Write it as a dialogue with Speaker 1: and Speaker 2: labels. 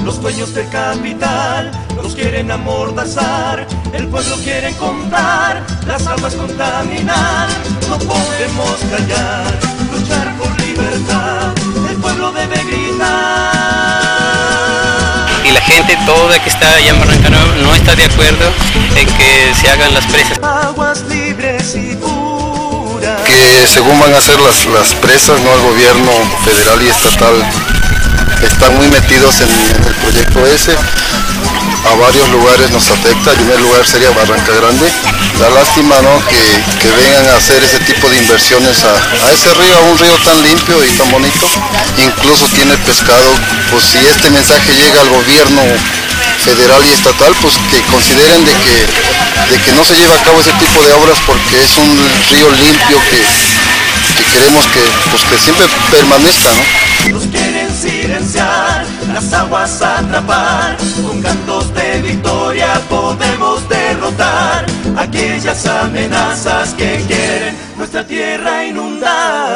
Speaker 1: Los dueños del capital nos quieren amordazar, el pueblo quiere comprar, las aguas contaminar. No podemos callar, luchar por libertad, el pueblo debe gritar.
Speaker 2: Y la gente toda que está allá en Barranca Nueva no está de acuerdo en que se hagan las presas.
Speaker 1: Aguas libres y puras.
Speaker 3: Que según van a ser las presas, ¿no? El gobierno federal y estatal están muy metidos en el proyecto ese. A varios lugares nos afecta. El primer lugar sería Barranca Grande. Da lástima, ¿no? que vengan a hacer ese tipo de inversiones a ese río, a un río tan limpio y tan bonito. Incluso tiene pescado. Pues si este mensaje llega al gobierno federal y estatal, pues que consideren de que no se lleve a cabo ese tipo de obras, porque es un río limpio que queremos que siempre permanezca, ¿no?
Speaker 1: Nos quieren silenciar, las aguas atrapar, con cantos de victoria podemos derrotar aquellas amenazas que quieren nuestra tierra inundar.